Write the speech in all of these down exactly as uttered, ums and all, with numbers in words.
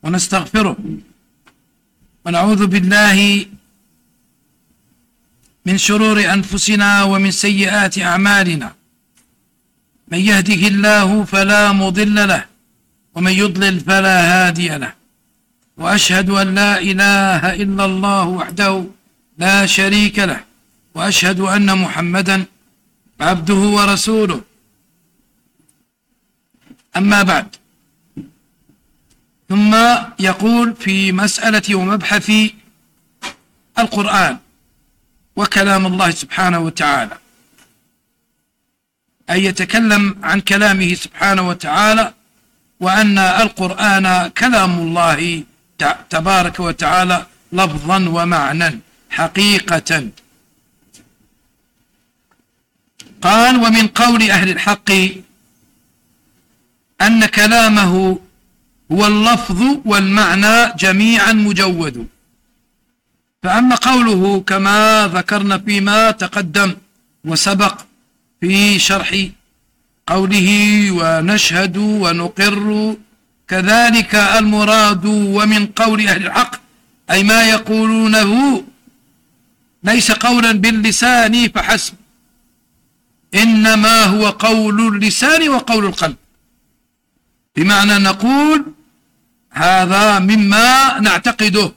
ونستغفره ونعوذ بالله من شرور أنفسنا ومن سيئات أعمالنا. من يهده الله فلا مضل له ومن يضلل فلا هادي له، وأشهد أن لا إله إلا الله وحده لا شريك له، وأشهد أن محمدا عبده ورسوله. أما بعد، ثم يقول في مسألة ومبحث القرآن وكلام الله سبحانه وتعالى، أن يتكلم عن كلامه سبحانه وتعالى، وأن القرآن كلام الله تبارك وتعالى لفظا ومعنى حقيقة. قال: ومن قول أهل الحق أن كلامه هو اللفظ والمعنى جميعا مجود. فأما قوله كما ذكرنا فيما تقدم وسبق في شرح قوله ونشهد ونقر، كذلك المراد ومن قول أهل الحق أي ما يقولونه ليس قولا باللسان فحسب، إنما هو قول اللسان وقول القلب، بمعنى نقول هذا مما نعتقده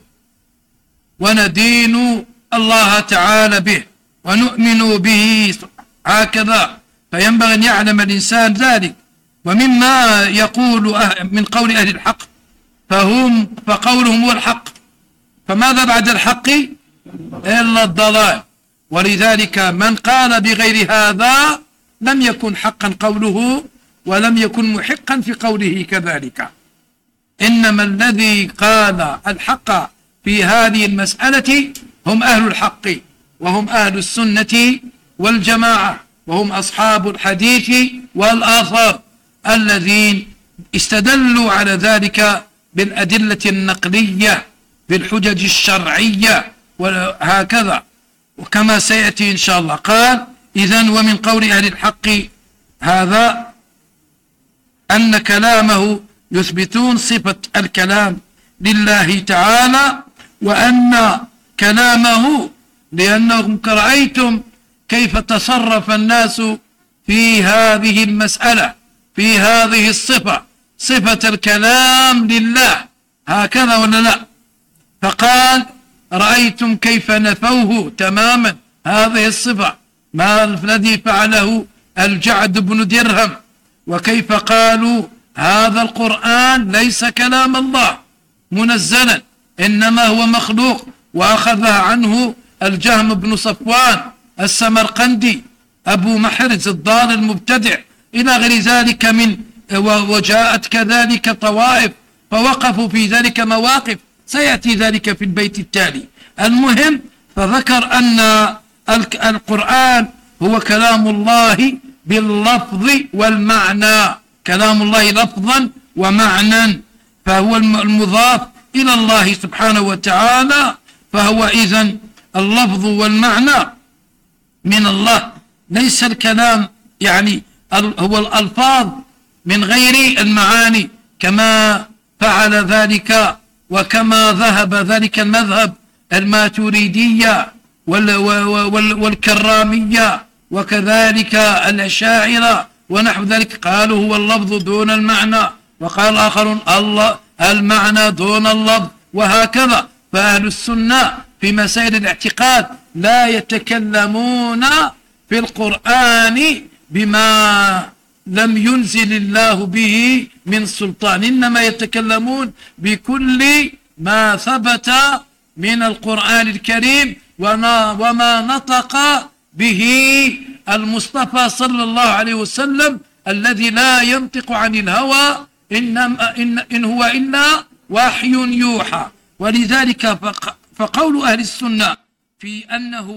وندين الله تعالى به ونؤمن به هكذا، فينبغي أن يعلم الإنسان ذلك. ومما يقول أه من قول أهل الحق فهم فقولهم هو الحق، فماذا بعد الحق إلا الضلال، ولذلك من قال بغير هذا لم يكن حقا قوله ولم يكن محقا في قوله كذلك. إنما الذي قال الحق في هذه المسألة هم أهل الحق، وهم أهل السنة والجماعة، وهم أصحاب الحديث والآثار الذين استدلوا على ذلك بالأدلة النقلية بالحجج الشرعية وهكذا، وكما سيأتي إن شاء الله. قال: إذن ومن قول أهل الحق هذا أن كلامه يثبتون صفة الكلام لله تعالى، وأن كلامه لأنهم رأيتم كيف تصرف الناس في هذه المسألة، في هذه الصفة، صفة الكلام لله، هكذا ولا لا؟ فقال: رأيتم كيف نفوه تماما هذه الصفة، ما الذي فعله الجعد بن درهم، وكيف قالوا هذا القرآن ليس كلام الله منزلا إنما هو مخلوق، وأخذها عنه الجهم بن صفوان السمرقندي أبو محرز الضال المبتدع إلى غير ذلك من، وجاءت كذلك طوائف فوقفوا في ذلك مواقف، سيأتي ذلك في البيت التالي. المهم، فذكر أن القرآن هو كلام الله باللفظ والمعنى، كلام الله لفظا ومعنى، فهو المضاف إلى الله سبحانه وتعالى، فهو إذن اللفظ والمعنى من الله، ليس الكلام يعني هو الألفاظ من غير المعاني، كما فعل ذلك وكما ذهب ذلك المذهب الماتريدية والكرامية وكذلك الأشاعرة ونحو ذلك، قالوا هو اللفظ دون المعنى، وقال آخرون الله المعنى دون اللفظ، وهكذا. فأهل السنة في مسائل الاعتقاد لا يتكلمون في القرآن بما لم ينزل الله به من سلطان، إنما يتكلمون بكل ما ثبت من القرآن الكريم وما نطق به المصطفى صلى الله عليه وسلم الذي لا ينطق عن الهوى إنما إن, إن هو إلا وحي يوحى. ولذلك فقول أهل السنة في أنه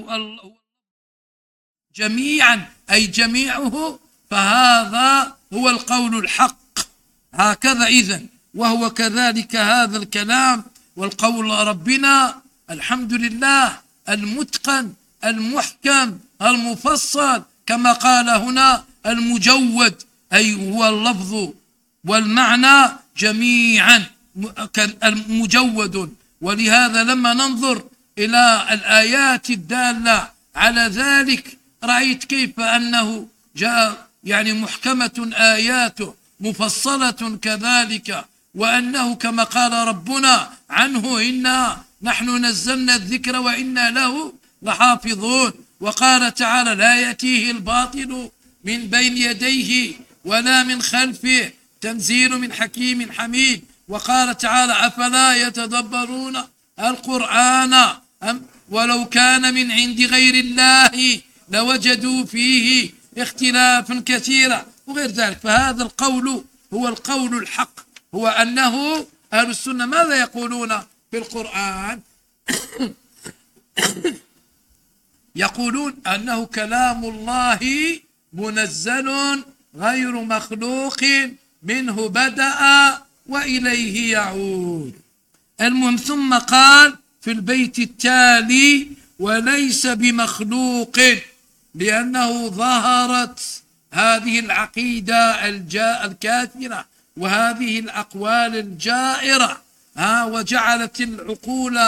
جميعا أي جميعه، فهذا هو القول الحق، هكذا إذن. وهو كذلك هذا الكلام والقول ربنا الحمد لله المتقن المحكم المفصل، كما قال هنا المجود، أي هو اللفظ والمعنى جميعا مجود. ولهذا لما ننظر إلى الآيات الدالة على ذلك رأيت كيف أنه جاء يعني محكمة آياته مفصلة كذلك، وأنه كما قال ربنا عنه إنا نحن نزلنا الذكر وإنا له لحافظون. وقال تعالى لا يأتيه الباطل من بين يديه ولا من خلفه تنزيل من حكيم حميد. وقال تعالى أفلا يتدبرون القرآن أم ولو كان من عند غير الله لوجدوا فيه اختلافا كثيرا وغير ذلك. فهذا القول هو القول الحق، هو أنه أهل السنة ماذا يقولون في القرآن؟ يقولون أنه كلام الله منزل غير مخلوق منه بدأ وإليه يعود. المهم ثم قال في البيت التالي وليس بمخلوق، لأنه ظهرت هذه العقيدة الكافرة وهذه الأقوال الجائرة ها وجعلت العقول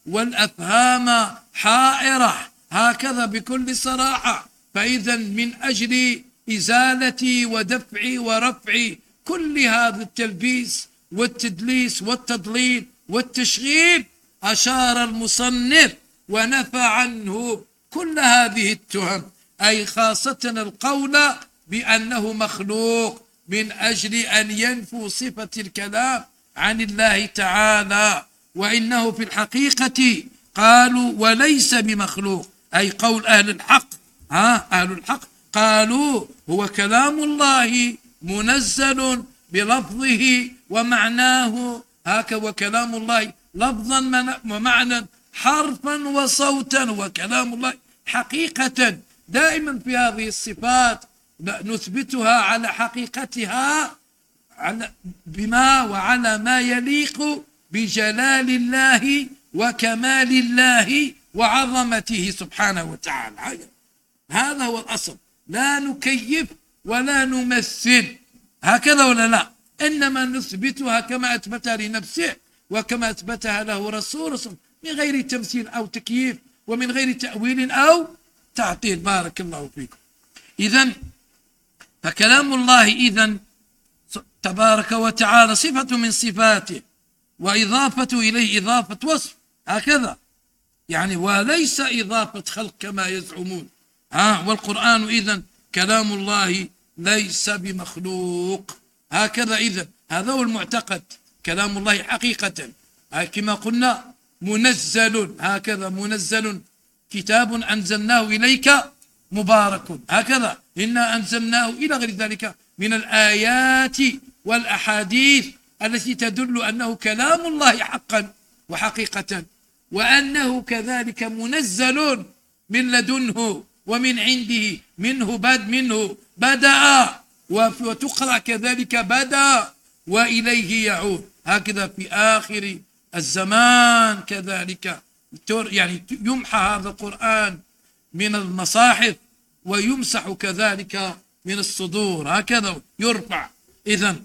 والأفهام حائرة هكذا بكل صراحة. فإذا من أجل إزالة ودفع ورفع كل هذا التلبيس والتدليس والتضليل والتشغيل أشار المصنف ونفى عنه كل هذه التهم، أي خاصة القول بأنه مخلوق من أجل أن ينفوا صفة الكلام عن الله تعالى. وإنه في الحقيقة قالوا وليس بمخلوق، أي قول أهل الحق ها أهل الحق قالوا هو كلام الله منزل بلفظه ومعناه هكذا، وكلام الله لفظا ومعنى حرفا وصوتا، وكلام الله حقيقة. دائما في هذه الصفات نثبتها على حقيقتها على بما وعلى ما يليق بجلال الله وكمال الله وعظمته سبحانه وتعالى. هذا هو الأصل، لا نكيف ولا نمثل هكذا ولا لا، إنما نثبتها كما أثبتها لنفسه وكما أثبتها له رسول من غير تمثيل أو تكييف ومن غير تأويل أو تعطيل. بارك الله فيكم. إذن فكلام الله إذن تبارك وتعالى صفة من صفاته وإضافة إليه إضافة وصف هكذا يعني، وليس إضافة خلق كما يزعمون. ها والقرآن إذن كلام الله ليس بمخلوق هكذا. إذن هذا هو المعتقد، كلام الله حقيقة كما قلنا منزل هكذا، منزل كتاب أنزلناه إليك مبارك هكذا إنا أنزلناه إلى غير ذلك من الآيات والأحاديث التي تدل أنه كلام الله حقا وحقيقة، وأنه كذلك منزل من لدنه ومن عنده منه بد منه بدأ وتقرأ كذلك بدأ وإليه يعود هكذا في آخر الزمان كذلك يعني يمحى هذا القرآن من المصاحف ويمسح كذلك من الصدور هكذا يرفع. إذن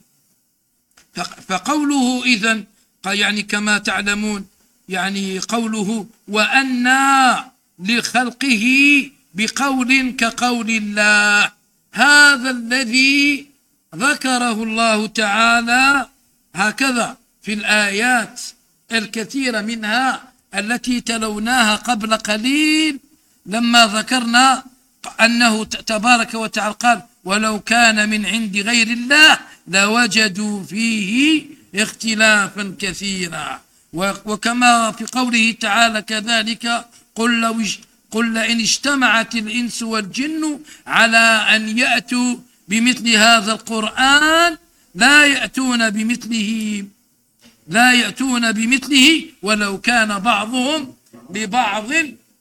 فقوله إذن يعني كما تعلمون يعني قوله وأنى لخلقه بقول كقول الله، هذا الذي ذكره الله تعالى هكذا في الآيات الكثيرة منها التي تلوناها قبل قليل لما ذكرنا أنه تبارك وتعالى قال ولو كان من عند غير الله لوجدوا فيه اختلافا كثيرا. وكما في قوله تعالى كذلك قل, لو قل لئن اجتمعت الإنس والجن على أن يأتوا بمثل هذا القرآن لا يأتون بمثله لا يأتون بمثله ولو كان بعضهم لبعض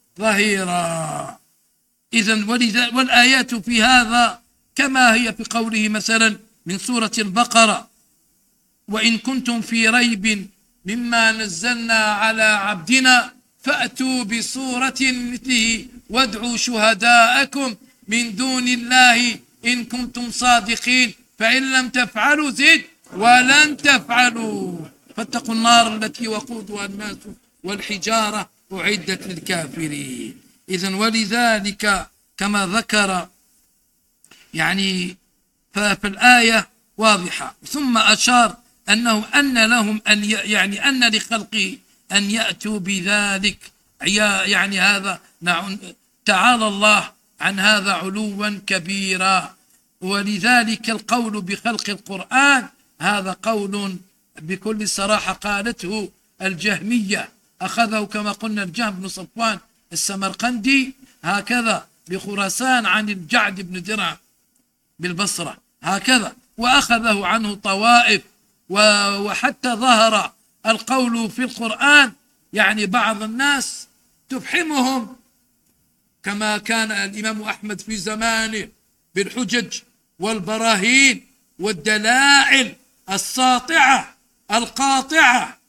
ظهيرا. إذن والآيات في هذا كما هي في قوله مثلا من سورة البقرة وإن كنتم في ريب مما نزلنا على عبدنا فأتوا بسورة مثله وادعوا شهداءكم من دون الله إن كنتم صادقين فإن لم تفعلوا زد ولن تفعلوا فاتقوا النار التي وقودها الناس والحجارة أعدت للكافرين. إذن ولذلك كما ذكر يعني ففي الآية واضحة. ثم أشار أنه أن لهم أن يعني أن لخلقه أن يأتوا بذلك، يعني هذا تعالى الله عن هذا علوا كبيرا. ولذلك القول بخلق القرآن هذا قول بكل صراحة قالته الجهمية، أخذه كما قلنا الجهم بن صفوان السمرقندي هكذا بخراسان عن الجعد بن درهم بالبصرة هكذا، وأخذه عنه طوائف، وحتى ظهر القول في القرآن يعني بعض الناس تفحمهم كما كان الإمام أحمد في زمانه بالحجج والبراهين والدلائل الساطعة القاطعة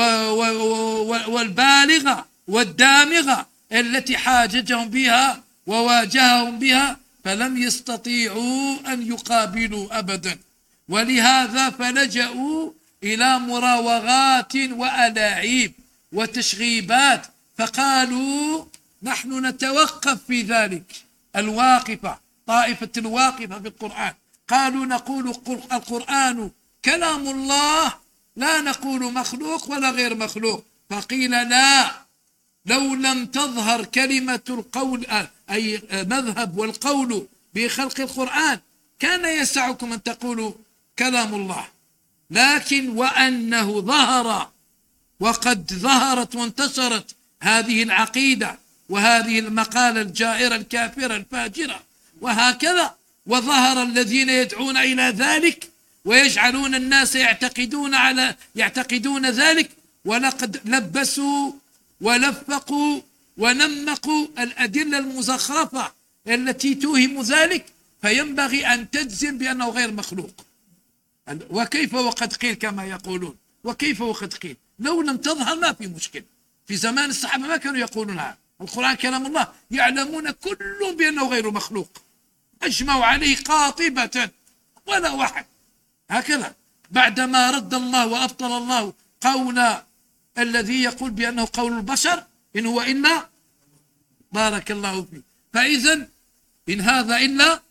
والبالغة والدامغة التي حاججهم بها وواجههم بها، فلم يستطيعوا أن يقابلوا أبدا. ولهذا فلجأوا إلى مراوغات وألاعيب وتشغيبات، فقالوا نحن نتوقف في ذلك. الواقفة طائفة الواقفة في القرآن قالوا نقول القرآن كلام الله، لا نقول مخلوق ولا غير مخلوق. فقيل لا، لو لم تظهر كلمة القول أي مذهب والقول بخلق القرآن كان يسعكم أن تقولوا كلام الله، لكن وأنه ظهر وقد ظهرت وانتشرت هذه العقيدة وهذه المقالة الجائرة الكافرة الفاجرة وهكذا، وظهر الذين يدعون إلى ذلك ويجعلون الناس يعتقدون على يعتقدون ذلك، ولقد لبسوا ولفقوا ونمقوا الأدلة المزخرفة التي توهم ذلك، فينبغي أن تجزم بأنه غير مخلوق. وكيف وقد قيل كما يقولون، وكيف وقد قيل، لو لم تظهر ما في مشكلة. في زمان الصحابة ما كانوا يقولون هذا، القرآن كلام الله، يعلمون كلهم بأنه غير مخلوق، أجمعوا عليه قاطبة ولا واحد هكذا. بعدما رد الله وأبطل الله قول الذي يقول بأنه قول البشر إن هو إلا بارك الله فيه. فإذن إن هذا إلا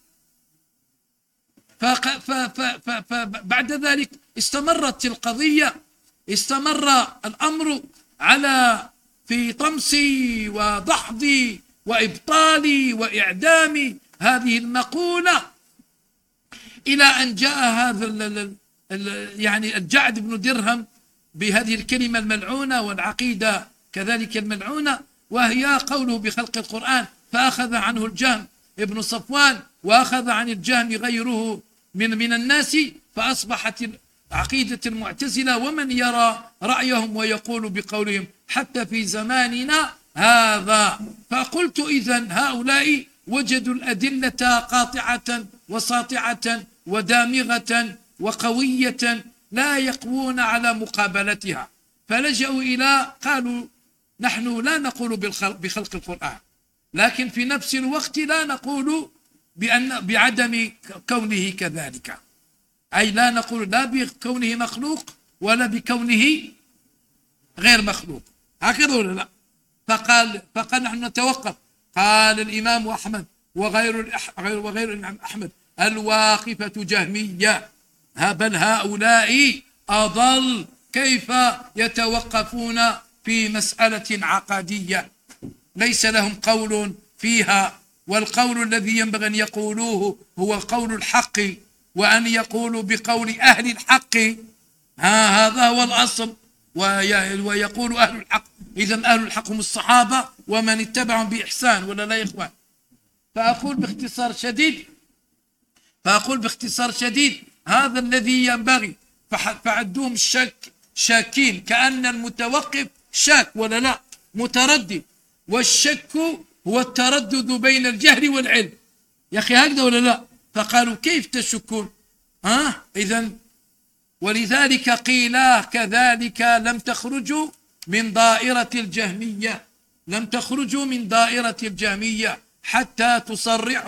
فبعد ذلك استمرت القضية، استمر الأمر على في طمسي وضحضي وإبطالي وإعدامي هذه المقولة، إلى أن جاء هذا ال ال يعني الجعد بن درهم بهذه الكلمة الملعونة والعقيدة كذلك الملعونة، وهي قوله بخلق القرآن، فأخذ عنه الجهم ابن صفوان وأخذ عن الجهم غيره من من الناس، فأصبحت عقيدة المعتزلة ومن يرى رأيهم ويقول بقولهم حتى في زماننا هذا. فقلت إذن هؤلاء وجدوا الأدلة قاطعة وساطعة ودامغة وقوية لا يقوون على مقابلتها، فلجأوا إلى قالوا نحن لا نقول بخلق القرآن، لكن في نفس الوقت لا نقول بأن بعدم كونه كذلك، أي لا نقول لا بكونه مخلوق ولا بكونه غير مخلوق، هكذا ولا لا؟ فقال فقال نحن نتوقف. قال الإمام أحمد وغير وغير الإمام أحمد الواقفة جهمية، بل هؤلاء أضل، كيف يتوقفون في مسألة عقدية ليس لهم قول فيها، والقول الذي ينبغي أن يقولوه هو قول الحق، وأن يقولوا بقول أهل الحق، ها هذا هو الأصل، ويقول أهل الحق. إذن أهل الحق هم الصحابة ومن اتبعهم بإحسان، ولا لا يا إخوان؟ فأقول باختصار شديد فأقول باختصار شديد هذا الذي ينبغي، فعدوهم الشك شاكين، كأن المتوقف شاك ولا لا متردد، والشك هو التردد بين الجهل والعلم، يا أخي هكذا ولا لا؟ فقالوا كيف تشكون؟ ها إذن ولذلك قيل كذلك لم تخرجوا من دائرة الجهمية، لم تخرجوا من دائرة الجهمية حتى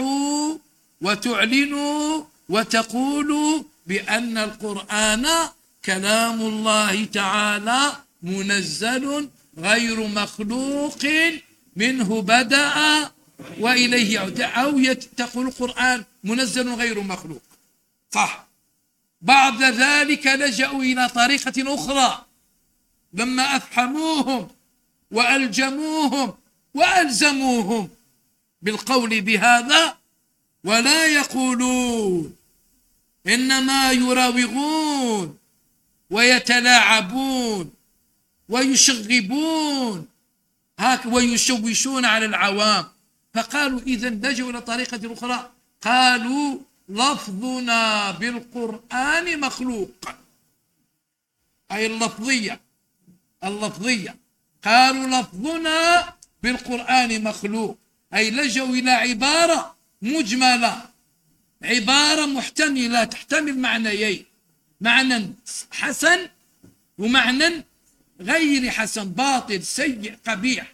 تصرحوا وتعلنوا وتقولوا بأن القرآن كلام الله تعالى منزل غير مخلوق منه بدأ وإليه يعود، أو تقول القرآن منزل غير مخلوق، صح. بعد ذلك لجأوا إلى طريقة أخرى لما أفحموهم وألجموهم وألزموهم بالقول بهذا، ولا يقولون، إنما يراوغون ويتلاعبون ويشغبون ويشوشون على العوام. فقالوا إذن لجوا إلى طريقة أخرى، قالوا لفظنا بالقرآن مخلوق، أي اللفظية اللفظية قالوا لفظنا بالقرآن مخلوق، أي لجوا إلى عبارة مجملة، عبارة محتملة تحتمل معنيين، معنى حسن ومعنى غير حسن، باطل سيء قبيح.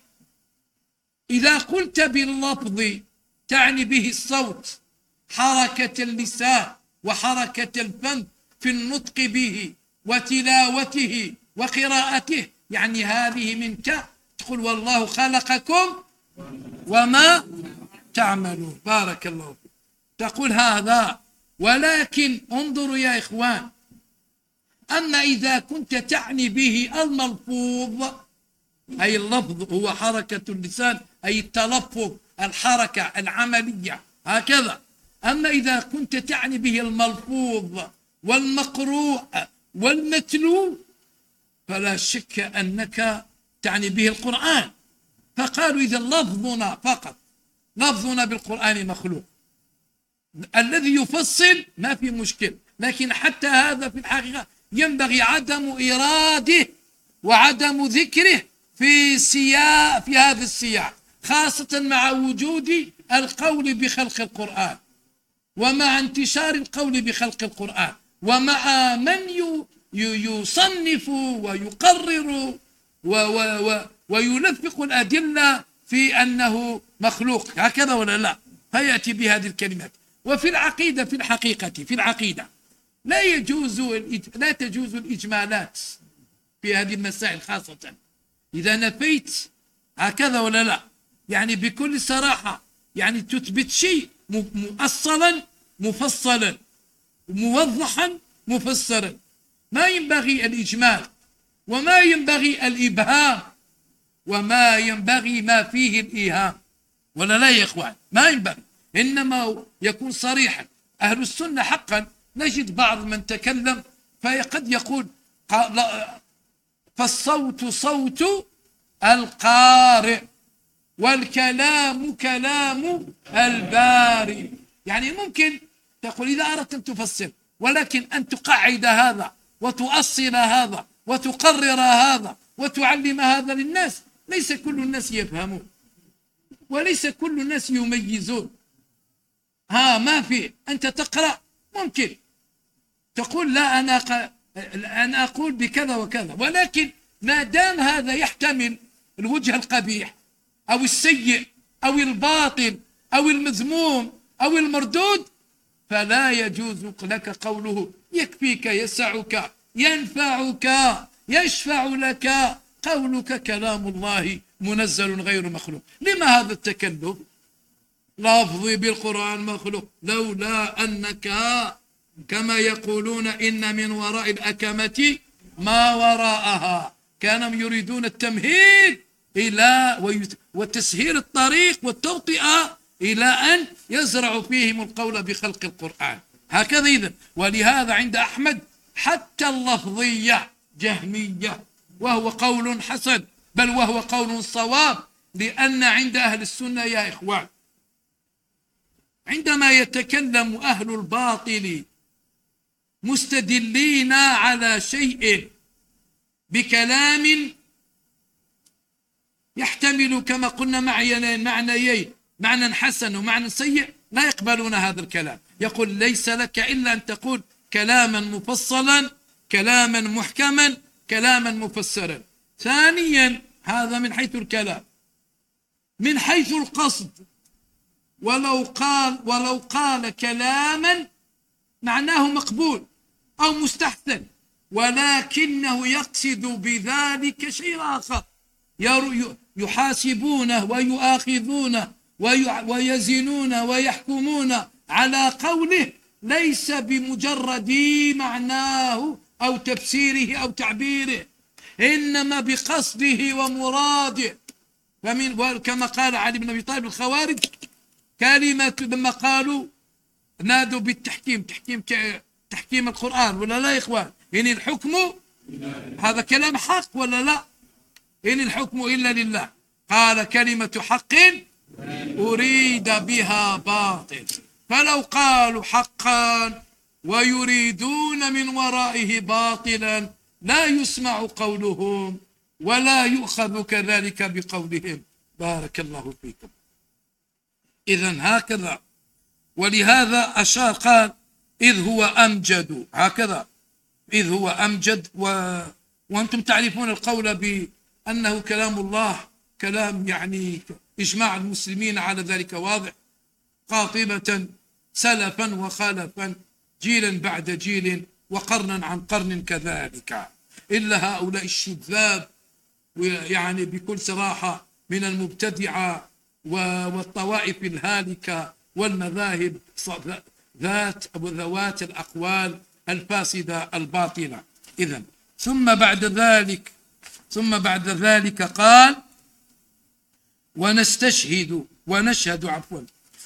إذا قلت باللفظ تعني به الصوت، حركة اللسان وحركة الفم في النطق به وتلاوته وقراءته، يعني هذه منك، تقول والله خلقكم وما تعملون، بارك الله فيك، تقول هذا. ولكن انظروا يا إخوان، أما إذا كنت تعني به الملفوظ، أي اللفظ هو حركة اللسان، أي التلفظ، الحركة العملية هكذا. أما إذا كنت تعني به الملفوظ والمقروء والمتلو فلا شك أنك تعني به القرآن. فقالوا إذا لفظنا فقط، لفظنا بالقرآن مخلوق، الذي يفصل ما في مشكل، لكن حتى هذا في الحقيقة ينبغي عدم إراده وعدم ذكره في سياق في هذا السياق، خاصة مع وجود القول بخلق القرآن، ومع انتشار القول بخلق القرآن، ومع من يصنف ويقرر ويلفق الأدلة في أنه مخلوق، هكذا ولا لا؟ فيأتي بهذه الكلمات. وفي العقيدة في الحقيقة في العقيدة لا يجوز لا تجوز الإجمالات في هذه المسائل، خاصة إذا نفيت، هكذا ولا لا؟ يعني بكل صراحة، يعني تثبت شيء مؤصلا مفصلا موضحا مفسرا، ما ينبغي الإجمال، وما ينبغي الإبهام، وما ينبغي ما فيه الإيهام، ولا لا يا إخوان؟ ما ينبغي، إنما يكون صريحا. أهل السنة حقا نجد بعض من تكلم فقد يقول فالصوت صوت القارئ والكلام كلام البارئ، يعني ممكن تقول إذا أردت أن تفسر، ولكن أن تقعد هذا وتؤصل هذا وتقرر هذا وتعلم هذا للناس، ليس كل الناس يفهمون، وليس كل الناس يميزون. ها ما في، أنت تقرأ ممكن تقول لا أنا ق... أنا أقول بكذا وكذا، ولكن ما دام هذا يحتمل الوجه القبيح أو السيء أو الباطل أو المذموم أو المردود، فلا يجوز لك قوله يكفيك يسعك ينفعك يشفع لك قولك كلام الله منزل غير مخلوق. لما هذا التكلف؟ لفظي بالقرآن مخلوق، لولا أنك كما يقولون إن من وراء الأكمة ما وراءها، كانوا يريدون التمهيد إلى وتسهيل الطريق والتوطئة إلى أن يزرعوا فيهم القول بخلق القرآن، هكذا إذن. ولهذا عند أحمد حتى اللفظية جهمية، وهو قول حسن، بل وهو قول صواب، لأن عند أهل السنة يا إخوان عندما يتكلم أهل الباطل مستدلين على شيء بكلام يحتمل كما قلنا معنيين، معنى حسن ومعنى سيء، لا يقبلون هذا الكلام. يقول ليس لك إلا أن تقول كلاما مفصلا، كلاما محكما، كلاما مفسرا. ثانيا، هذا من حيث الكلام. من حيث القصد، ولو قال ولو قال كلاما معناه مقبول أو مستحسن ولكنه يقصد بذلك شيء آخر، يحاسبونه ويؤاخذونه ويزنون ويحكمون على قوله ليس بمجرد معناه أو تفسيره أو تعبيره، إنما بقصده ومراده. فمن كما قال علي بن أبي طالب الخوارج كلمة لما قالوا نادوا بالتحكيم، تحكيم تحكيم القرآن ولا لا يا إخوان؟ إن الحكم هذا كلام حق ولا لا؟ إن الحكم إلا لله. قال كلمة حق أريد بها باطل، فلو قالوا حقا ويريدون من ورائه باطلا لا يسمع قولهم ولا يؤخذ كذلك بقولهم. بارك الله فيكم. إذن هكذا، ولهذا أشار قال إذ هو أمجد، هكذا إذ هو أمجد. و... وأنتم تعرفون القول بأنه كلام الله كلام، يعني إجماع المسلمين على ذلك واضح، قاطبة سلفا وخلفا، جيلا بعد جيل وقرنا عن قرن كذلك، إلا هؤلاء الشذاذ يعني بكل صراحة من المبتدعة والطوائف الهالكة والمذاهب ذات أو ذوات الأقوال الفاسدة الباطلة. إذن ثم بعد ذلك ثم بعد ذلك قال ونستشهد ونشهد عفوا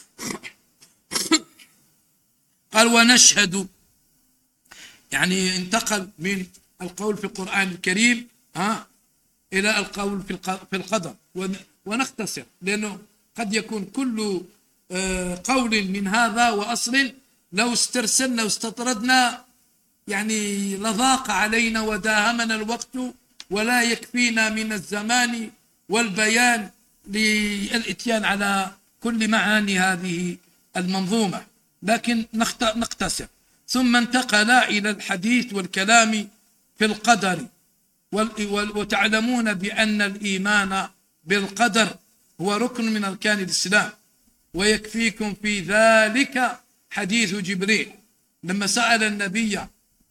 قال ونشهد، يعني انتقل من القول في القرآن الكريم ها إلى القول في القدر، ونختصر لأنه قد يكون كل قول من هذا وأصل لو استرسلنا واستطردنا يعني لضاق علينا وداهمنا الوقت ولا يكفينا من الزمان والبيان للإتيان على كل معاني هذه المنظومة، لكن نقتصر. ثم انتقل إلى الحديث والكلام في القدر، وتعلمون بأن الإيمان بالقدر هو ركن من أركان الإسلام، ويكفيكم في ذلك حديث جبريل لما سأل النبي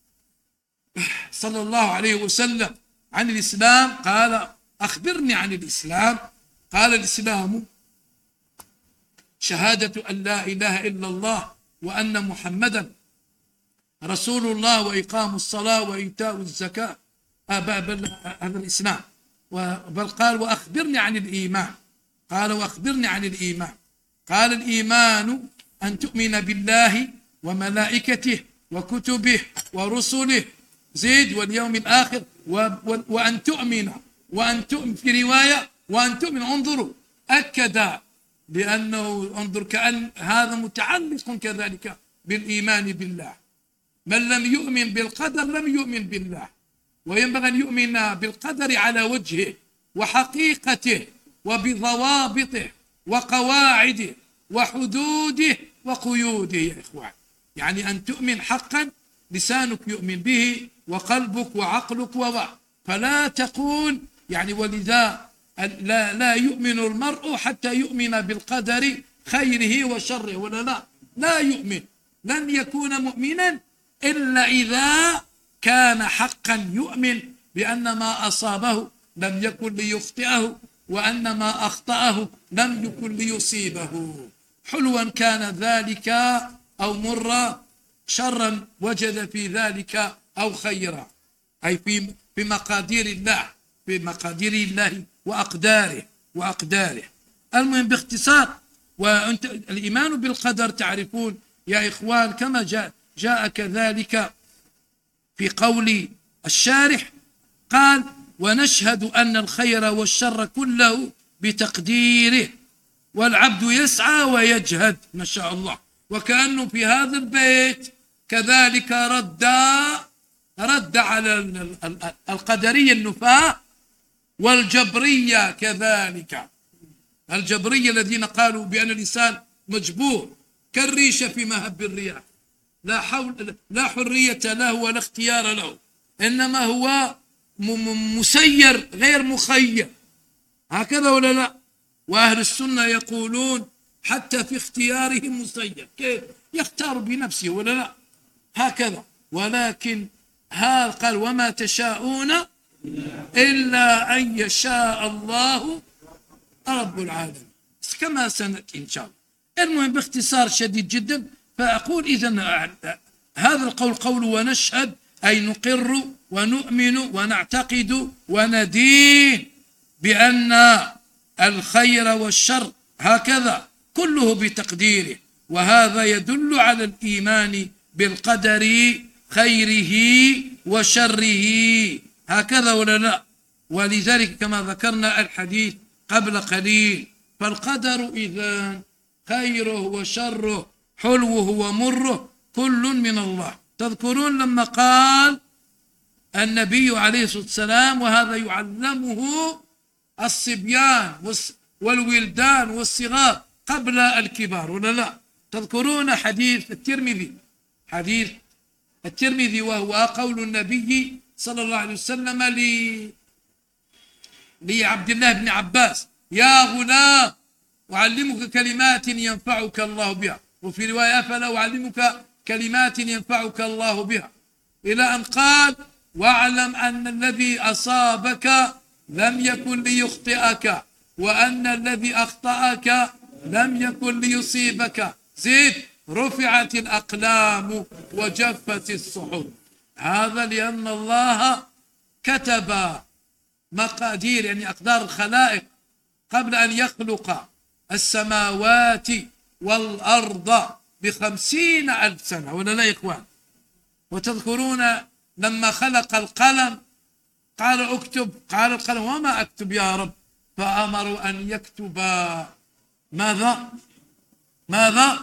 صلى الله عليه وسلم عن الإسلام قال أخبرني عن الإسلام، قال الإسلام شهادة أن لا إله إلا الله وأن محمدا رسول الله وإقام الصلاة وإيتاء الزكاة، هذا الإسلام. بل قال وأخبرني عن الإيمان، قال وأخبرني عن الإيمان، قال الإيمان أن تؤمن بالله وملائكته وكتبه ورسله زيد واليوم الآخر، وأن تؤمن وأن تؤمن في رواية وأن تؤمن. انظروا أكد لأنه انظر كأن هذا متعلق كذلك بالإيمان بالله. من لم يؤمن بالقدر لم يؤمن بالله، وينبغي أن يؤمن بالقدر على وجهه وحقيقته وبضوابطه وقواعده وحدوده وقيوده يا إخوان. يعني أن تؤمن حقا لسانك يؤمن به وقلبك وعقلك وضع، فلا تقول يعني ولذا لا, لا يؤمن المرء حتى يؤمن بالقدر خيره وشره، ولا لا لا يؤمن، لن يكون مؤمنا إلا إذا كان حقا يؤمن بأن ما أصابه لم يكن ليخطئه وأن ما أخطأه لم يكن ليصيبه، حلوا كان ذلك أو مرا، شرا وجد في ذلك أو خيرا، أي في في مقادير الله في مقادير الله وأقداره وأقداره. المهم باختصار، وأنت الإيمان بالقدر تعرفون يا إخوان كما جاء, جاء كذلك في قول الشارح قال ونشهد أن الخير والشر كله بتقديره والعبد يسعى ويجهد، ما شاء الله. وكأنه في هذا البيت كذلك رد رد على القدرية النفاة والجبرية كذلك، الجبرية الذين قالوا بأن الإنسان مجبور كالريشة في مهب الرياح، لا حول لا حرية له ولا اختيار له، إنما هو مسير غير مخير، هكذا ولا لا؟ وأهل السنة يقولون حتى في اختيارهم مسير، كيف يختار بنفسه ولا لا؟ هكذا. ولكن هذا قال وما تشاءون إلا أن يشاء الله رب العالمين، كما سنأتي إن شاء الله. المهم باختصار شديد جدا، فأقول إذن هذا القول قول ونشهد، أي نقر ونؤمن ونعتقد وندين بأن الخير والشر هكذا كله بتقديره، وهذا يدل على الإيمان بالقدر خيره وشره، هكذا ولا لا؟ ولذلك كما ذكرنا الحديث قبل قليل، فالقدر إذن خيره وشره حلوه ومره كل من الله. تذكرون لما قال النبي عليه الصلاة والسلام وهذا يعلمه الصبيان والولدان والصغار قبل الكبار ولا لا؟ تذكرون حديث الترمذي، حديث الترمذي وهو قول النبي صلى الله عليه وسلم لعبد الله بن عباس: يا غلام أعلمك كلمات ينفعك الله بها، وفي رواية أفلا أعلمك كلمات ينفعك الله بها، إلى أن قال: واعلم أن الذي أصابك لم يكن ليخطئك، وأن الذي أخطأك لم يكن ليصيبك، زيد: رفعت الأقلام وجفت الصحف. هذا لأن الله كتب مقادير، يعني أقدار الخلائق قبل أن يخلق السماوات والأرض بخمسين ألف سنة ولا لا يا إخوان؟ وتذكرون لما خلق القلم قال اكتب، قال القلم: وما أكتب يا رب؟ فأمروا أن يكتب ماذا ماذا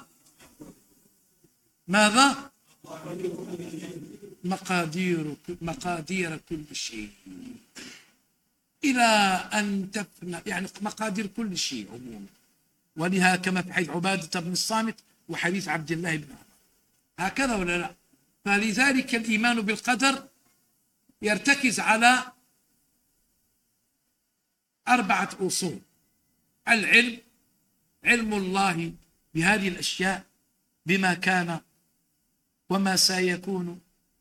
ماذا مقادير مقادير كل شيء، إلى أن تفنى، يعني مقادير كل شيء عموما. ولها كما في حديث عبادة بن الصامت وحديث عبد الله بن عمر، هكذا ولا لا؟ فلذلك الإيمان بالقدر يرتكز على أربعة أصول: العلم، علم الله بهذه الأشياء، بما كان وما سيكون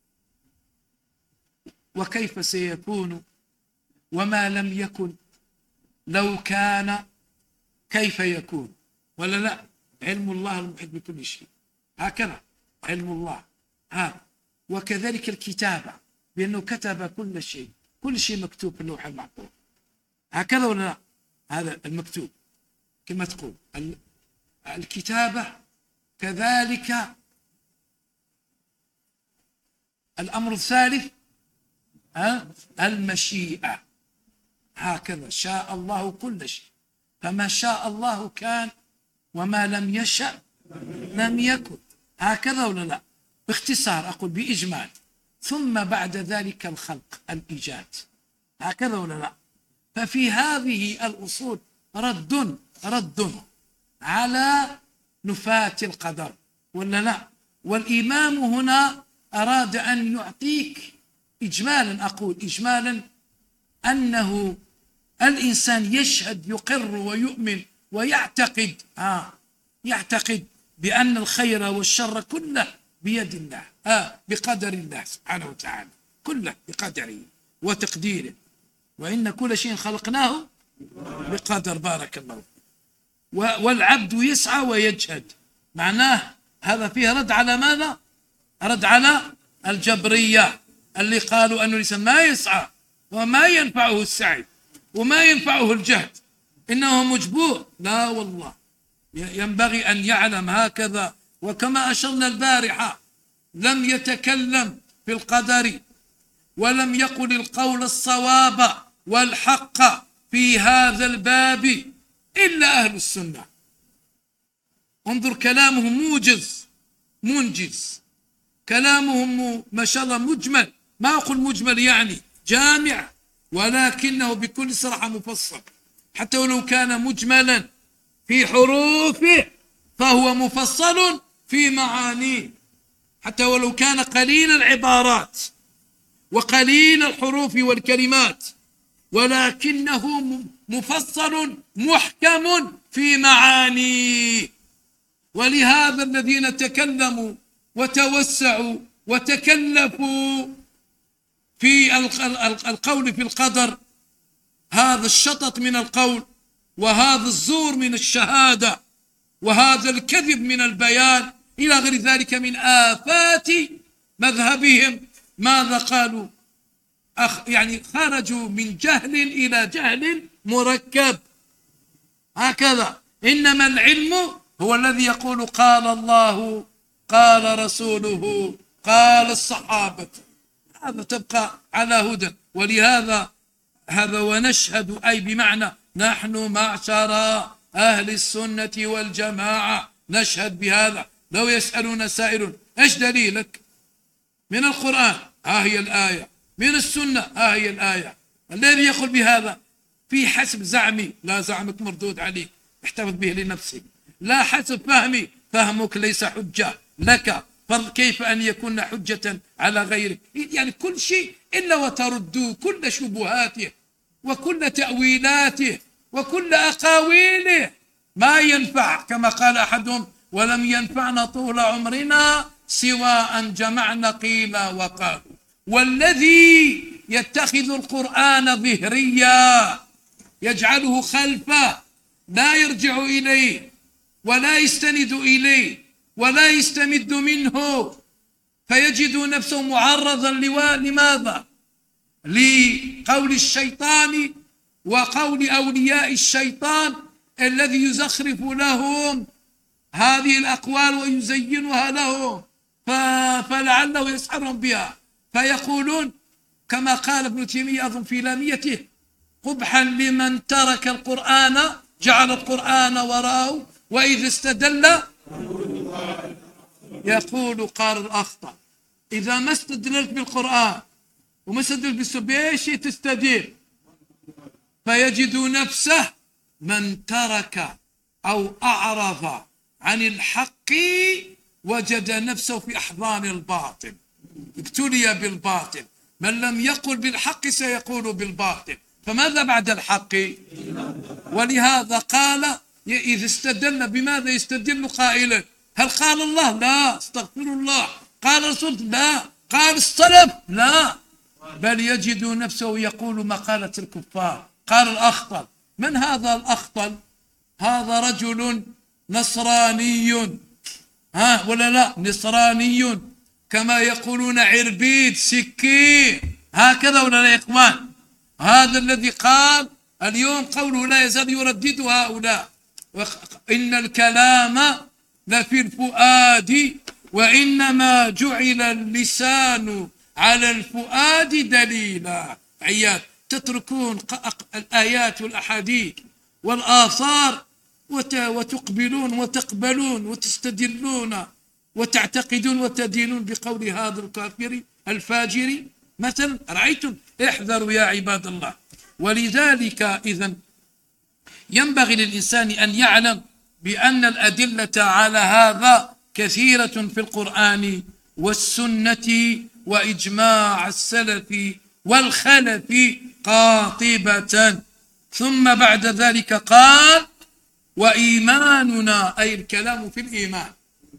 وكيف سيكون، وما لم يكن لو كان كيف يكون، ولا لا؟ علم الله المحيط بكل شيء، هكذا علم الله هذا. وكذلك الكتابة، بأنه كتب كل شيء، كل شيء مكتوب في اللوح المحفوظ، هكذا ولا لا؟ هذا المكتوب كما تقول الكتابة. كذلك الأمر الثالث المشيئة، هكذا شاء الله كل شيء، فما شاء الله كان وما لم يشأ لم يكن، هكذا ولا لا؟ باختصار أقول بإجمال. ثم بعد ذلك الخلق، الإيجاد، هكذا ولا لا؟ ففي هذه الأصول رد رد على نفاة القدر ولا لا؟ والإمام هنا أراد أن يعطيك إجمالا، أقول إجمالا، أنه الإنسان يشهد يقر ويؤمن ويعتقد آه يعتقد بأن الخير والشر كله بيد الله، آه بقدر الله سبحانه وتعالى، كله بقدره وتقديره، وإن كل شيء خلقناه بقدر. بارك الله. والعبد يسعى ويجهد، معناه هذا فيه رد على ماذا؟ رد على الجبرية اللي قالوا أن الإنسان ما يسعى وما ينفعه السعي وما ينفعه الجهد، إنه مجبور. لا والله، ينبغي أن يعلم هكذا. وكما أشرنا البارحة، لم يتكلم في القدر ولم يقل القول الصواب والحق في هذا الباب إلا أهل السنة. انظر كلامهم موجز منجز، كلامهم ما شاء الله مجمل، ما أقول مجمل يعني جامع، ولكنه بكل صراحة مفصل، حتى ولو كان مجملا في حروفه فهو مفصل في معانيه، حتى ولو كان قليل العبارات وقليل الحروف والكلمات، ولكنه مفصل محكم في معانيه. ولهذا الذين تكلموا وتوسعوا وتكلفوا في القول في القدر، هذا الشطط من القول، وهذا الزور من الشهادة، وهذا الكذب من البيان، إلى غير ذلك من آفات مذهبهم. ماذا قالوا؟ أخ يعني خرجوا من جهل إلى جهل مركب، هكذا. إنما العلم هو الذي يقول قال الله قال رسوله قال الصحابة، هذا تبقى على هدى. ولهذا هذا ونشهد، أي بمعنى نحن معشر أهل السنة والجماعة نشهد بهذا. لو يسألون سائل ايش دليلك؟ من القرآن ها هي الآية، من السنة ها هي الآية. الذي يقول بهذا في حسب زعمي، لا زعمك مردود عليك، احتفظ به لنفسك. لا حسب فهمي، فهمك ليس حجة لك، فكيف أن يكون حجة على غيرك؟ يعني كل شيء إلا وتردوا كل شبهاته وكل تأويلاته وكل أقاويله، ما ينفع. كما قال أحدهم ولم ينفعنا طول عمرنا سوى أن جمعنا قيل وقال. والذي يتخذ القرآن ظهريا يجعله خلفه، لا يرجع إليه ولا يستند إليه ولا يستمد منه، فيجد نفسه معرضا لماذا؟ لقول الشيطان وقول أولياء الشيطان الذي يزخرف لهم هذه الأقوال ويزينها لهم، فلعله يسحرهم بها، فيقولون كما قال ابن تيمية أظن في لاميته قبحا لمن ترك القرآن جعل القرآن وراءه وإذا استدل يقول قال الأخطأ. إذا ما استدللت بالقرآن وما استدلت بالسبيش تستدل، فيجد نفسه من ترك أو أعرض عن الحق وجد نفسه في أحضان الباطل، ابتلي بالباطل. من لم يقل بالحق سيقول بالباطل، فماذا بعد الحق؟ ولهذا قال إذا استدل بماذا يستدل قائلا؟ هل قال الله؟ لا، استغفر الله. قال رسول؟ لا. قال السلف؟ لا، بل يجد نفسه يقول مقالة الكفار. قال الأخطل. من هذا الأخطل؟ هذا رجل نصراني، ها ولا لا؟ نصراني كما يقولون عربيد سكين، هكذا ولا لا يا إخوان؟ هذا الذي قال اليوم قوله لا يزال يردد هؤلاء إن الكلام لفي الفؤاد وإنما جعل اللسان على الفؤاد دليلا. عيال تتركون الآيات والأحاديث والآثار وتقبلون وتقبلون وتستدلون وتعتقدون وتدينون بقول هذا الكافر الفاجر مثلا. رأيتم؟ احذروا يا عباد الله. ولذلك إذن ينبغي للإنسان أن يعلم بأن الأدلة على هذا كثيرة في القرآن والسنة وإجماع السلف والخلف قاطبة. ثم بعد ذلك قال وإيماننا، أي الكلام في الإيمان،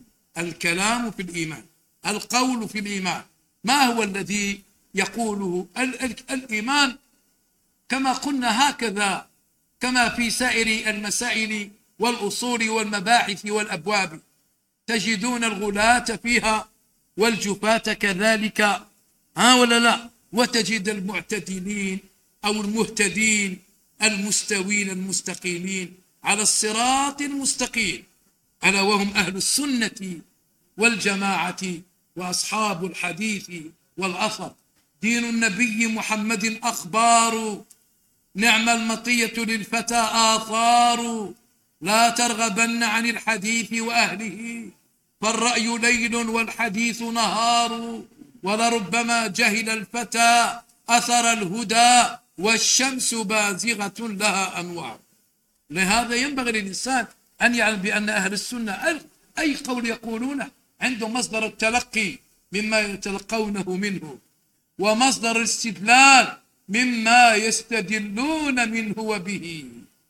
الكلام في الإيمان، القول في الإيمان. ما هو الذي يقوله الإيمان؟ كما قلنا هكذا كما في سائر المسائل والأصول والمباحث والأبواب، تجدون الغلاة فيها والجفاة كذلك، ها ولا لا؟ وتجد المعتدلين أو المهتدين المستوين المستقيمين على الصراط المستقيم، ألا وهم أهل السنة والجماعة وأصحاب الحديث والأثر. دين النبي محمد أخبار، نعم المطية للفتى آثار، لا ترغبن عن الحديث وأهله، فالرأي ليل والحديث نهار، ولربما جهل الفتى أثر الهدى، والشمس بازغة لها أنوار. لهذا ينبغي للإنسان أن يعلم بأن أهل السنة أي قول يقولونه عنده مصدر التلقي مما يتلقونه منه، ومصدر الاستدلال مما يستدلون منه وبه.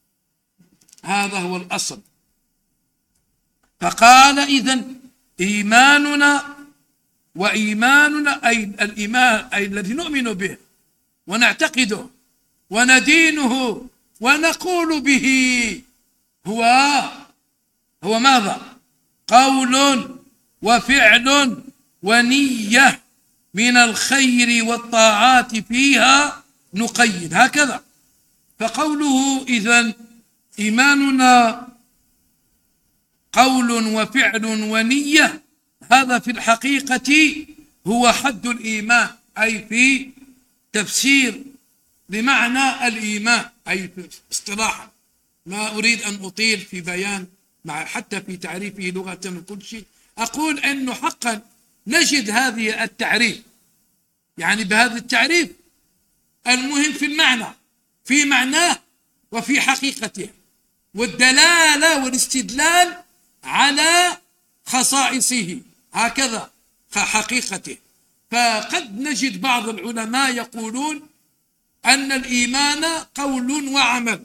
هذا هو الأصل. فقال إذن إيماننا وإيماننا أي الإيمان أي الذي نؤمن به ونعتقده وندينه ونقول به هو هو ماذا؟ قول وفعل ونية من الخير والطاعات فيها نقيد، هكذا. فقوله إذن إيماننا قول وفعل ونية، هذا في الحقيقة هو حد الإيمان، أي في تفسير بمعنى الإيمان، أي في اصطلاحا. ما أريد أن أطيل في بيان مع حتى في تعريفه لغة وكل شيء. أقول أنه حقا نجد هذه التعريف، يعني بهذا التعريف المهم في المعنى، في معناه وفي حقيقته، والدلالة والاستدلال على خصائصه، هكذا حقيقته. فقد نجد بعض العلماء يقولون أن الإيمان قول وعمل،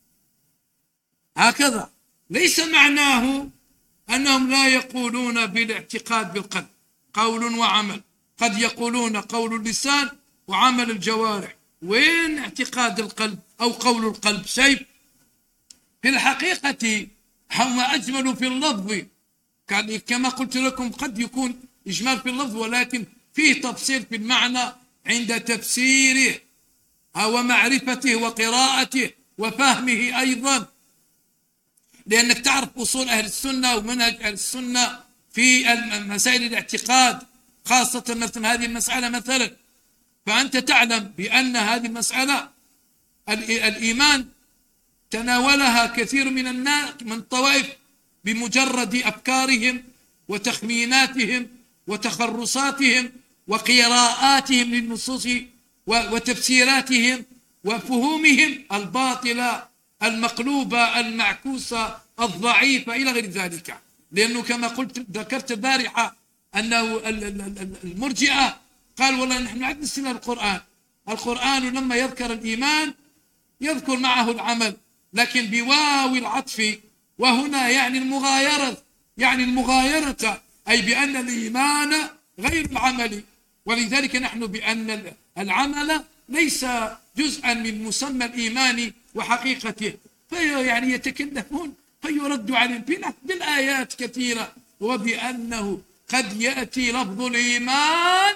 هكذا. ليس معناه أنهم لا يقولون بالاعتقاد بالقلب قول وعمل، قد يقولون قول اللسان وعمل الجوارح. وين اعتقاد القلب أو قول القلب؟ شيء في الحقيقة هم أجملوا في اللفظ، كما قلت لكم قد يكون إجمال في اللفظ ولكن فيه تفصيل في المعنى عند تفسيره ومعرفته وقراءته وفهمه أيضا. لأنك تعرف أصول أهل السنة ومنهج أهل السنة في مسائل الاعتقاد، خاصة مثلا هذه المسألة مثلا، فأنت تعلم بأن هذه المسألة الإيمان تناولها كثير من الناس من الطوائف بمجرد أفكارهم وتخميناتهم وتخرصاتهم وقراءاتهم للنصوص وتفسيراتهم وفهومهم الباطلة المقلوبة المعكوسة الضعيفة إلى غير ذلك. لأنه كما قلت ذكرت البارحة أنه المرجئة قال والله نحن عندنا سنة القرآن القرآن لما يذكر الإيمان يذكر معه العمل، لكن بواو العطف، وهنا يعني المغايرة، يعني المغايرة أي بأن الإيمان غير العمل. ولذلك نحن بأن العمل ليس جزءا من مسمى الإيمان وحقيقته، فيعني يتكلفون فيرد عليهم بالآيات كثيرة، وبأنه قد يأتي لفظ الإيمان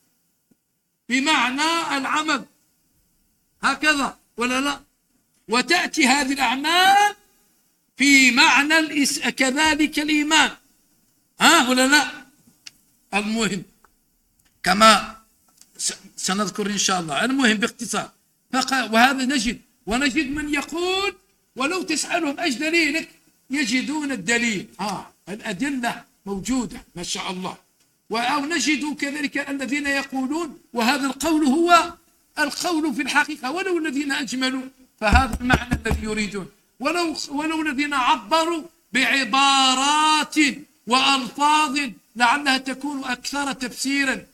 بمعنى العمل، هكذا ولا لا؟ وتأتي هذه الأعمال في معنى الإس... كذلك الإيمان، ها ولا لا؟ المهم كما سنذكر إن شاء الله، المهم باختصار. وهذا نجد ونجد من يقول ولو تسألهم أيش دليلك يجدون الدليل، آه الأدلة موجودة ما شاء الله. أو نجد كذلك الذين يقولون وهذا القول هو القول في الحقيقة، ولو الذين أجملوا فهذا المعنى الذي يريدون، ولو ولو الذين عبروا بعبارات وألفاظ لعلها تكون أكثر تفسيرا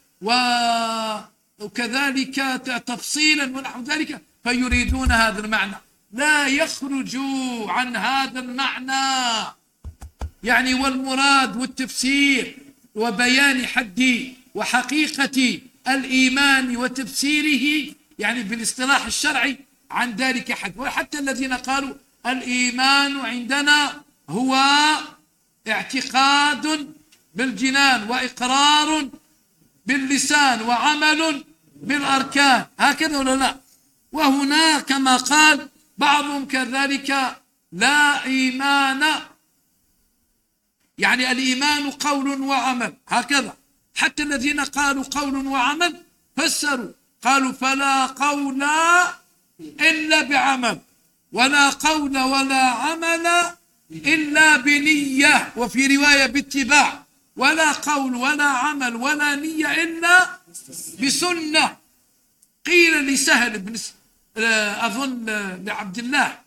وكذلك تفصيلا ونحو ذلك، فيريدون هذا المعنى، لا يخرجوا عن هذا المعنى. يعني والمراد والتفسير وبيان حد وحقيقة الإيمان وتفسيره يعني بالاصطلاح الشرعي عن ذلك حد. وحتى الذين قالوا الإيمان عندنا هو اعتقاد بالجنان وإقرار باللسان وعمل بالأركان، هكذا ولا لا؟ وهنا كما قال بعضهم كذلك لا إيمان، يعني الإيمان قول وعمل، هكذا. حتى الذين قالوا قول وعمل فسروا قالوا فلا قول إلا بعمل، ولا قول ولا عمل إلا بنية، وفي رواية باتباع، ولا قول ولا عمل ولا نية إلا بسنة. قيل لسهل بن أظن لعبد الله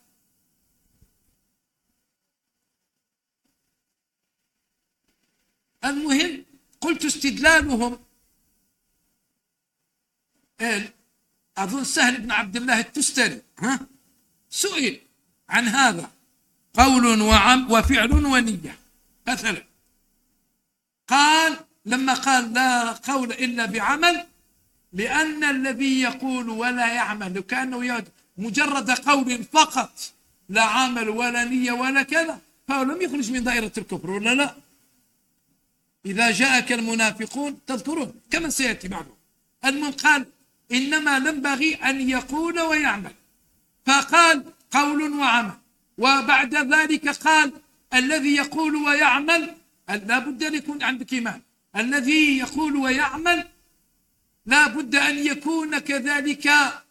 المهم قلت استدلالهم أظن سهل بن عبد الله التستري ها سئل عن هذا قول وعم وفعل ونية مثلا، قال لما قال لا قول إلا بعمل، لأن الذي يقول ولا يعمل كأنه مجرد قول فقط لا عمل ولا نية ولا كذا، فهو لم يخرج من دائرة الكفر ولا لا؟ إذا جاءك المنافقون تذكرون كما سيأتي بعده، المهم قال إنما ينبغي أن يقول ويعمل، فقال قول وعمل، وبعد ذلك قال الذي يقول ويعمل لا بد أن يكون عندك إيمان، الذي يقول ويعمل لا بد أن يكون كذلك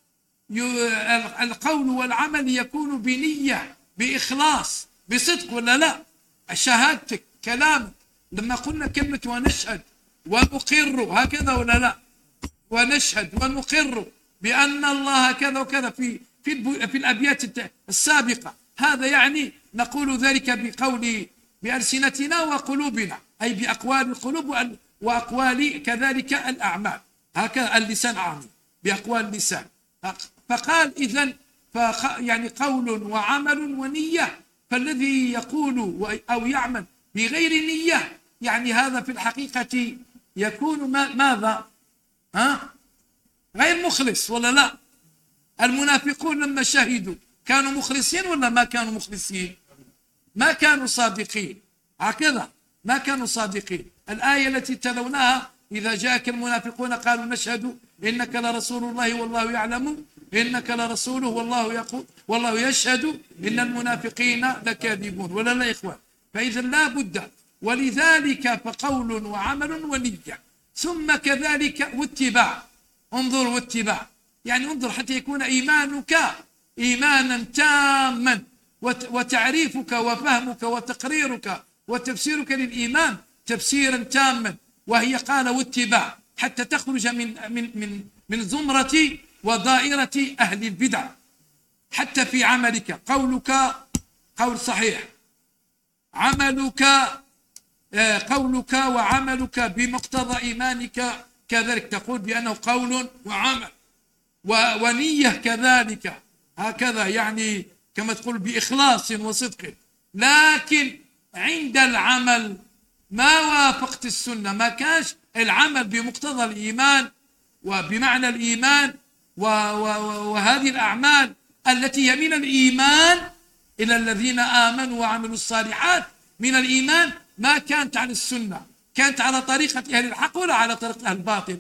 القول والعمل يكون بنية بإخلاص بصدق ولا لا؟ شهادتك كلامك، لما قلنا كلمة ونشهد ونقر هكذا ولا لا؟ ونشهد ونقر بأن الله كذا وكذا في في في الأبيات السابقة، هذا يعني نقول ذلك بقول بألسنتنا وقلوبنا، أي بأقوال القلوب وأقوال كذلك الأعمال، هكذا اللسان عامل بأقوال اللسان. فقال إذن يعني قول وعمل ونية، فالذي يقول أو يعمل بغير نية يعني هذا في الحقيقة يكون ماذا؟ ها؟ غير مخلص ولا لا؟ المنافقون لما شهدوا كانوا مخلصين ولا ما كانوا مخلصين؟ ما كانوا صادقين، هكذا ما كانوا صادقين. الآية التي تلوناها إذا جاءك المنافقون قالوا نشهد إنك لرسول الله والله يعلم إنك لرسوله والله يقول والله يشهد إن المنافقين لكاذبون ولا لا يا إخوان؟ فإذا لا بد، ولذلك فقول وعمل ونية، ثم كذلك واتباع. انظر واتباع يعني انظر حتى يكون إيمانك إيمانا تاما، وتعريفك وفهمك وتقريرك وتفسيرك للإيمان تفسيرا تاما، وهي قال واتباع حتى تخرج من من من من زمرة ودائرة أهل البدع. حتى في عملك قولك قول صحيح، عملك قولك وعملك بمقتضى إيمانك كذلك تقول بأنه قول وعمل، ونية كذلك هكذا يعني كما تقول بإخلاص وصدق. لكن عند العمل ما وافقت السنة، ما كانش العمل بمقتضى الإيمان وبمعنى الإيمان وهذه الأعمال التي هي من الإيمان إلى الذين آمنوا وعملوا الصالحات من الإيمان، ما كانت على السنة، كانت على طريقة أهل الحق ولا على طريقة أهل الباطل؟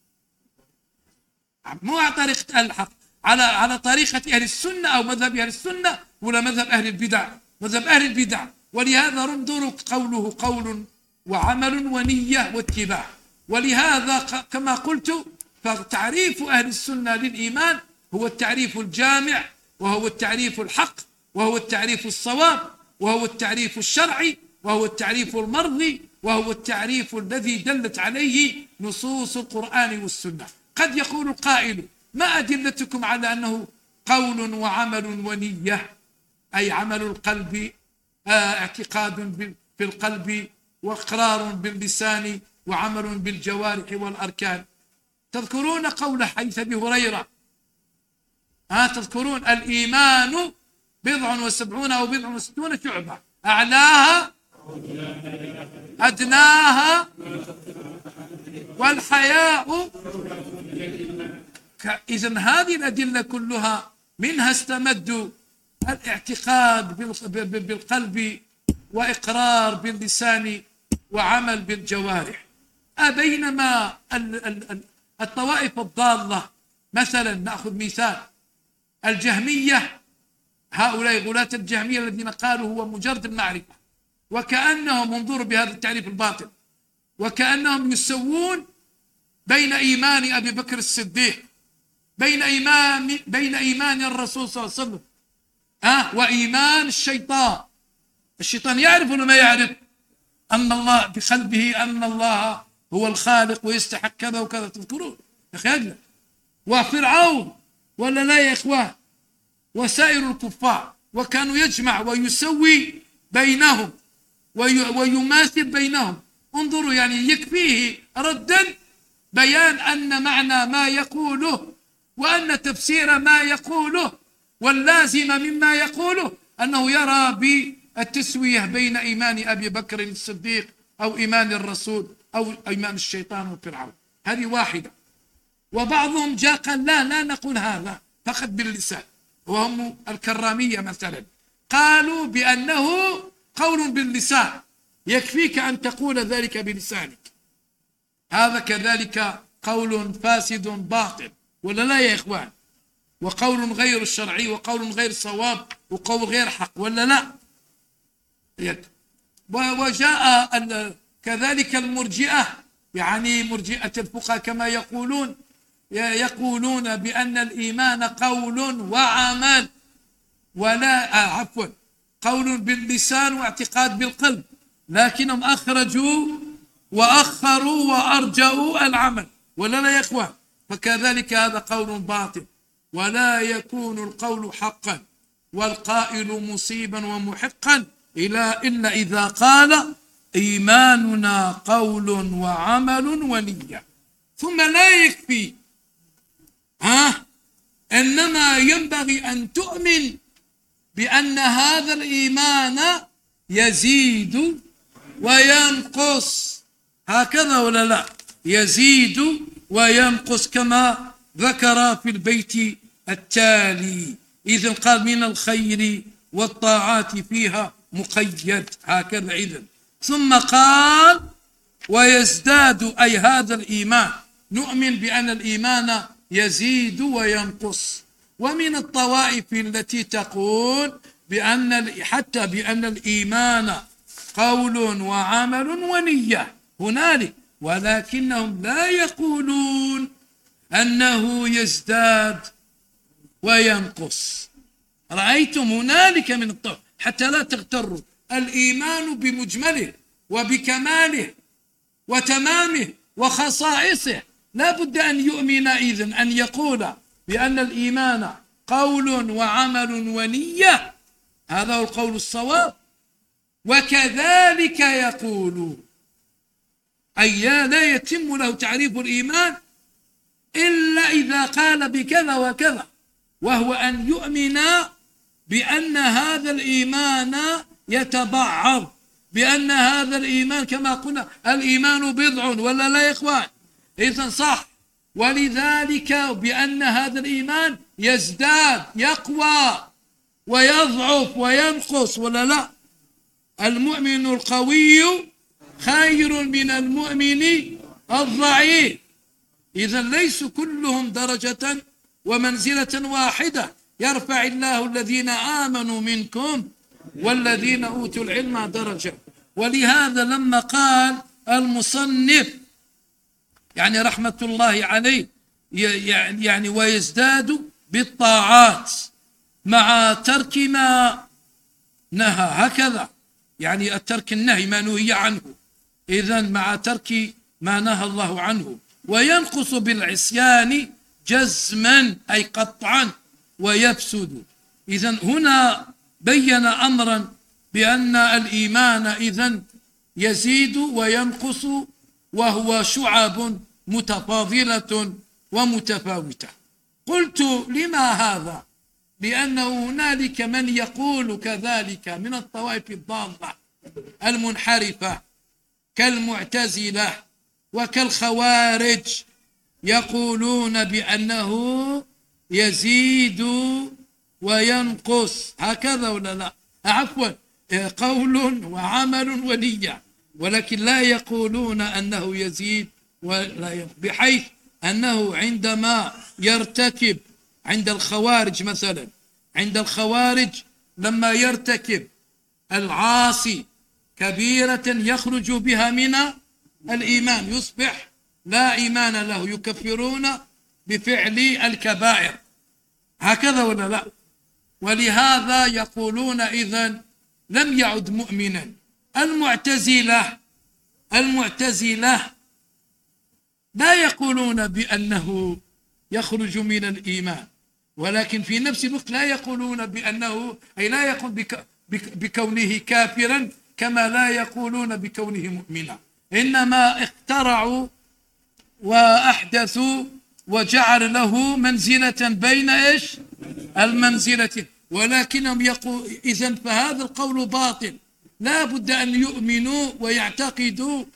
مو على طريقة أهل الحق، على على طريقة أهل السنة أو مذهب أهل السنة ولا مذهب أهل البدع؟ مذهب أهل البدع. ولهذا انظروا قوله قول وعمل ونية واتباع. ولهذا كما قلت فتعريف أهل السنة للإيمان هو التعريف الجامع، وهو التعريف الحق، وهو التعريف الصواب، وهو التعريف الشرعي، وهو التعريف المرضي، وهو التعريف الذي دلت عليه نصوص القرآن والسنة. قد يقول القائل ما أدلتكم على أنه قول وعمل ونية؟ أي عمل القلب، آه اعتقاد في القلب وإقرار باللسان وعمل بالجوارح والأركان. تذكرون قول حديث أبي هريرة، ها تذكرون الإيمان بضع وسبعون أو بضع وستون شعبة، أعلاها أدناها والحياء. إذن هذه الأدلة كلها منها استمد الاعتقاد بالقلب وإقرار باللسان وعمل بالجوارح. بينما الطوائف الضالة مثلا نأخذ مثال الجهمية، هؤلاء غلاة الجهمية الذين قالوا هو مجرد المعرفة، وكأنهم انظروا بهذا التعريف الباطل وكأنهم يسوون بين إيمان أبي بكر الصديق بين إيمان بين إيمان الرسول صلى الله عليه وسلم أه وإيمان الشيطان. الشيطان يعرف ولا ما يعرف أن الله بقلبه أن الله هو الخالق ويستحق كذا وكذا؟ تذكرون يا أخي؟ وفرعون ولا لا يا إخوان؟ وسائر الكفار، وكانوا يجمع ويسوي بينهم ويماثل بينهم. انظروا يعني يكفيه ردا بيان أن معنى ما يقوله وأن تفسير ما يقوله واللازم مما يقوله أنه يرى بالتسوية بين إيمان أبي بكر الصديق أو إيمان الرسول أو إيمان الشيطان وفرعون. هذه واحدة. وبعضهم جاء قال لا لا نقول هذا فقط باللسان، وهم الكرامية مثلا قالوا بأنه قول باللسان، يكفيك أن تقول ذلك بلسانك. هذا كذلك قول فاسد باطل، ولا لا يا إخوان؟ وقول غير الشرعي، وقول غير صواب، وقول غير حق، ولا لا؟ وجاء كذلك المرجئة، يعني مرجئة الفقهاء كما يقولون يقولون بأن الإيمان قول وعمل، ولا آه عفوا قول باللسان واعتقاد بالقلب، لكنهم أخرجوا وأخروا وأرجأوا العمل، ولا لا يا إخوان؟ فكذلك هذا قول باطل، ولا يكون القول حقا والقائل مصيبا ومحقا إلا إلا إذا قال إيماننا قول وعمل ونية. ثم لا يكفي، ها إنما ينبغي أن تؤمن بأن هذا الإيمان يزيد وينقص، هكذا ولا لا؟ يزيد وينقص كما ذكر في البيت التالي. إذن قال من الخير والطاعات فيها مقيد، هكذا. إذن ثم قال ويزداد، أي هذا الإيمان نؤمن بأن الإيمان يزيد وينقص. ومن الطوائف التي تقول بأن حتى بأن الإيمان قول وعمل ونية هنالك، ولكنهم لا يقولون أنه يزداد وينقص. رأيتم هنالك من الطوائف، حتى لا تغتروا، الإيمان بمجمله وبكماله وتمامه وخصائصه لا بد أن يؤمن، إذن أن يقول بأن الإيمان قول وعمل ونية، هذا هو القول الصواب. وكذلك يقول، أي لا يتم له تعريف الإيمان إلا إذا قال بكذا وكذا، وهو أن يؤمن بأن هذا الإيمان يتبعض، بأن هذا الإيمان كما قلنا الإيمان بضع، ولا لا يا إخوان؟ إذن صح. ولذلك بأن هذا الإيمان يزداد يقوى ويضعف وينقص، ولا لا؟ المؤمن القوي خير من المؤمن الضعيف. إذن ليسوا كلهم درجة ومنزلة واحدة، يرفع الله الذين آمنوا منكم والذين أوتوا العلم درجة. ولهذا لما قال المصنف يعني رحمة الله عليه يعني ويزداد بالطاعات مع ترك ما نهى، هكذا يعني الترك النهي ما نهي عنه، إذن مع ترك ما نهى الله عنه. وينقص بالعصيان جزما أي قطعا ويفسد. إذن هنا بين أمرا بأن الإيمان إذن يزيد وينقص، وهو شعب متفاضلة ومتفاوتة. قلت لما هذا؟ لأنه هنالك من يقول كذلك من الطوائف الضالة المنحرفة كالمعتزلة وكالخوارج، يقولون بأنه يزيد وينقص، هكذا ولا لا؟ عفوا قول وعمل ونية، ولكن لا يقولون أنه يزيد ولا ينقص، بحيث أنه عندما يرتكب عند الخوارج مثلا، عند الخوارج لما يرتكب العاصي كبيرة يخرج بها من الإيمان يصبح لا إيمان له، يكفرون بفعل الكبائر، هكذا ولا لا؟ ولهذا يقولون إذن لم يعد مؤمنا. المعتزلة المعتزلة لا يقولون بأنه يخرج من الإيمان، ولكن في نفس الوقت لا يقولون بأنه أي لا يقول بك بكونه كافرا كما لا يقولون بكونه مؤمنا، إنما اخترعوا وأحدثوا وجعل له منزلة بين إيش المنزلة، ولكنهم يقول إذن فهذا القول باطل، لا بد أن يؤمنوا ويعتقدوا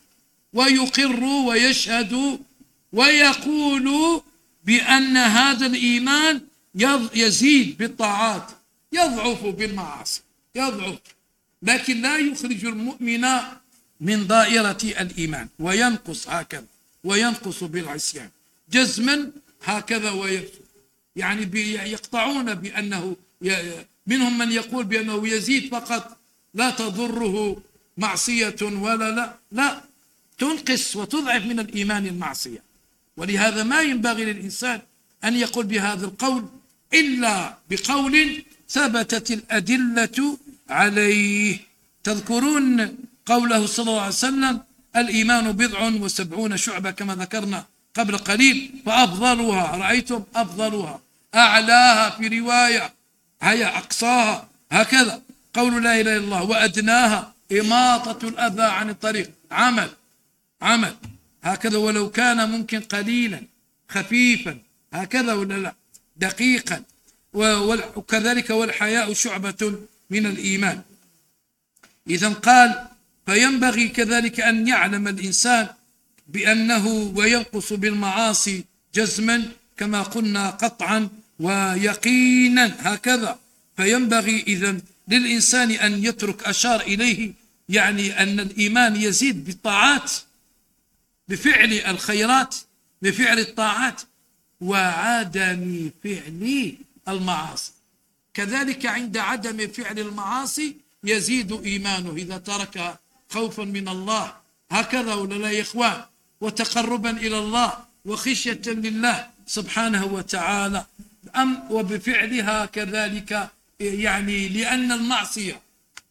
ويقروا ويشهدوا ويقولوا بأن هذا الإيمان يزيد بالطاعات يضعف بالمعاصي، يضعف، لكن لا يخرج المؤمن من دائرة الإيمان، وينقص هكذا، وينقص بالعصيان جزما هكذا ويكثر. يعني يقطعون بأنه، منهم من يقول بأنه يزيد فقط لا تضره معصية ولا لا لا تنقص وتضعف من الإيمان المعصية. ولهذا ما ينبغي للإنسان أن يقول بهذا القول إلا بقول ثبتت الأدلة عليه. تذكرون قوله صلى الله عليه وسلم الإيمان بضع وسبعون شعبة كما ذكرنا قبل قليل، فأفضلها، رأيتم، أفضلها أعلاها في رواية هي أقصاها، هكذا قول لا إله إلا الله، وأدناها إماطة الأذى عن الطريق، عمل عمل هكذا، ولو كان ممكن قليلا خفيفا هكذا ولا لا، دقيقا. وكذلك والحياء شعبة من الإيمان. إذن قال فينبغي كذلك أن يعلم الإنسان بأنه وينقص بالمعاصي جزما كما قلنا قطعا ويقينا هكذا. فينبغي إذن للإنسان أن يترك، أشار إليه يعني أن الإيمان يزيد بالطاعات، بفعل الخيرات، بفعل الطاعات، وعدم فعل المعاصي. كذلك عند عدم فعل المعاصي يزيد إيمانه إذا تركها خوفا من الله، هكذا ولا لا يا إخوان، وتقربا إلى الله وخشية لله سبحانه وتعالى. أم وبفعلها كذلك، يعني لأن المعصية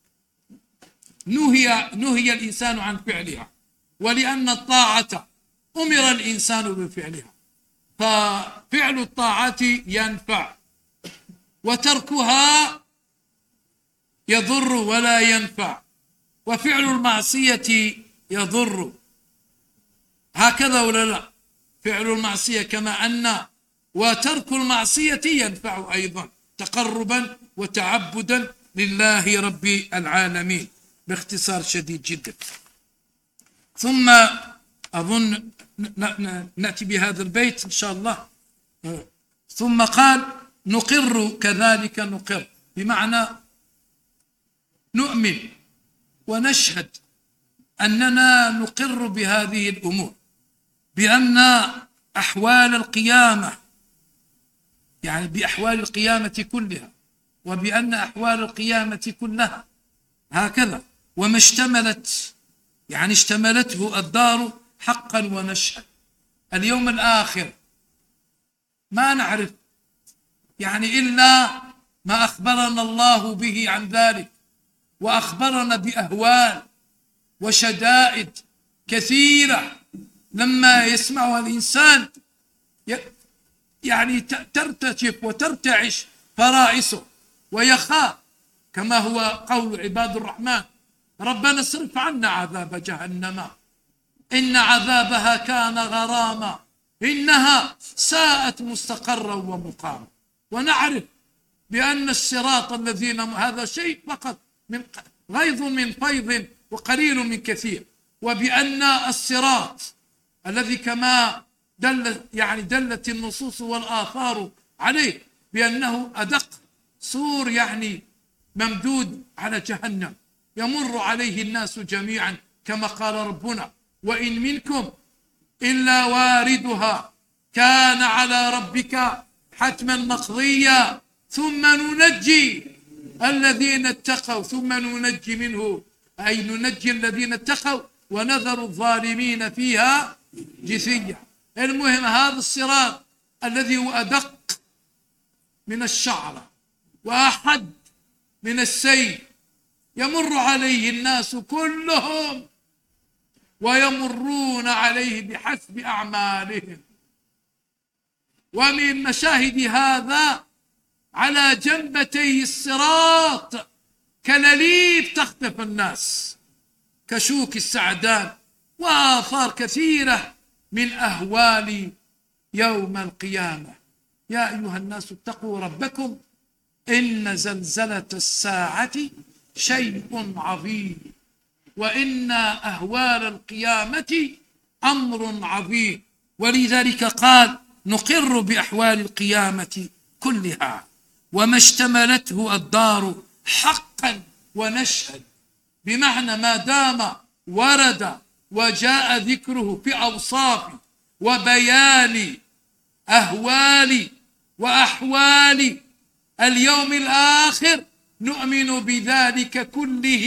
نهي, نهي الإنسان عن فعلها، ولأن الطاعة أمر الإنسان بفعلها، ففعل الطاعة ينفع وتركها يضر ولا ينفع، وفعل المعصية يضر، هكذا ولا لا؟ فعل المعصية كما أن وترك المعصية ينفع أيضا تقربا وتعبدا لله رب العالمين، باختصار شديد جدا. ثم أظن نأتي بهذا البيت إن شاء الله. ثم قال نقر كذلك، نقر بمعنى نؤمن ونشهد أننا نقر بهذه الأمور، بأن أحوال القيامة، يعني بأحوال القيامة كلها، وبأن أحوال القيامة كلها هكذا، وما اشتملت، يعني اشتملته الدار حقا، ونشهد اليوم الآخر ما نعرف يعني إلا ما أخبرنا الله به عن ذلك، وأخبرنا بأهوال وشدائد كثيرة لما يسمعها الإنسان يعني ترتجف وترتعش فرائسه ويخاف، كما هو قول عباد الرحمن ربنا اصرف عنا عذاب جهنم إن عذابها كان غراما إنها ساءت مستقرا ومقاما. ونعرف بأن الصراط الذين، هذا شيء فقط من غيظ من فيض وقليل من كثير، وبأن الصراط الذي كما دل يعني دلت النصوص والآثار عليه بأنه أدق سور يعني ممدود على جهنم يمر عليه الناس جميعا، كما قال ربنا وإن منكم إلا واردها كان على ربك حتما مقضيا ثم ننجي الذين اتقوا ثم ننجي منه، أي ننجي الذين اتقوا ونذر الظالمين فيها جثيا. المهم هذا الصراط الذي هو أدق من الشعرة وأحد من السيف يمر عليه الناس كلهم، ويمرون عليه بحسب أعمالهم. ومن مشاهد هذا على جنبتي الصراط كلاليب تخطف الناس كشوك السعدان، وآثار كثيرة من أهوال يوم القيامة. يا أيها الناس اتقوا ربكم إن زلزلة الساعة شيء عظيم. وإن أهوال القيامة أمر عظيم، ولذلك قال نقر بأحوال القيامة كلها وما اشتملته الدار حقا ونشهد، بمعنى ما دام ورد وجاء ذكره في أوصاف وبيان أهوال وأحوال اليوم الآخر نؤمن بذلك كله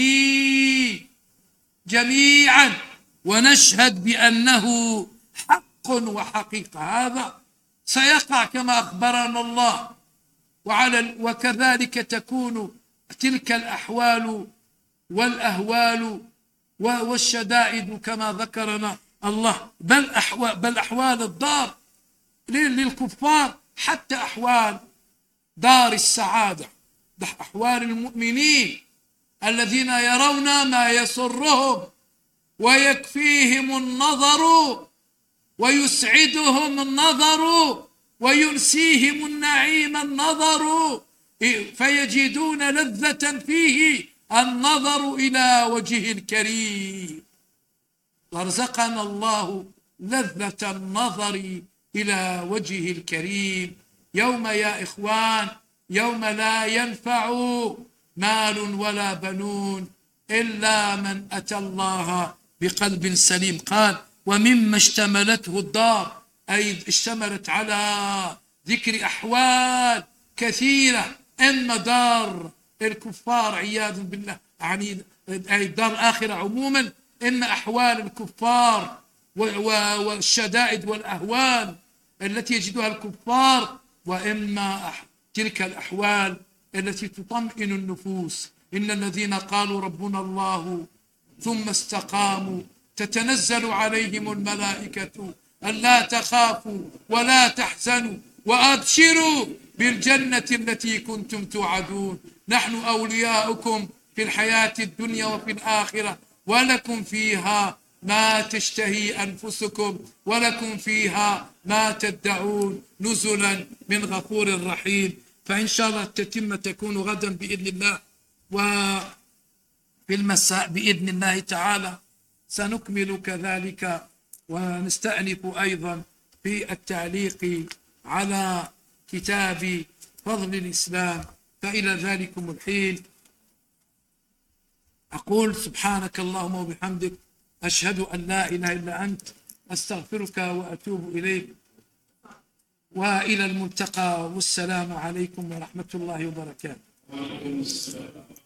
جميعا ونشهد بأنه حق وحقيقة. هذا سيقع كما أخبرنا الله، وعلى وكذلك تكون تلك الأحوال والأهوال والشدائد كما ذكرنا الله، بل أحوال, بل أحوال الدار للكفار، حتى أحوال دار السعادة، أحوال المؤمنين الذين يرون ما يسرهم ويكفيهم النظر ويسعدهم النظر وينسيهم النعيم النظر، فيجدون لذة فيه النظر إلى وجه الكريم. وارزقنا الله لذة النظر إلى وجه الكريم يوم يا إخوان، يوم لا ينفع مال ولا بنون إلا من أتى الله بقلب سليم. قال ومما اشتملته الدار، أي اشتملت على ذكر أحوال كثيرة، إما دار الكفار عياذا بالله، يعني أي دار الآخرة عموما، إما أحوال الكفار والشدائد والأهوال التي يجدها الكفار، وإما تلك الأحوال التي تطمئن النفوس. إن الذين قالوا ربنا الله ثم استقاموا تتنزل عليهم الملائكة ألا تخافوا ولا تحزنوا وأبشروا بالجنة التي كنتم توعدون، نحن أولياؤكم في الحياة الدنيا وفي الآخرة، ولكم فيها ما تشتهي أنفسكم ولكم فيها ما تدعون، نزلا من غفور رحيم. فإن شاء الله التتمة تكون غدا بإذن الله، وفي المساء بإذن الله تعالى سنكمل كذلك ونستأنف أيضا في التعليق على كتاب فضل الإسلام. فإلى ذلكم الحين أقول سبحانك اللهم وبحمدك، أشهد أن لا إله إلا أنت، أستغفرك وأتوب إليك، وإلى الملتقى، والسلام عليكم ورحمة الله وبركاته.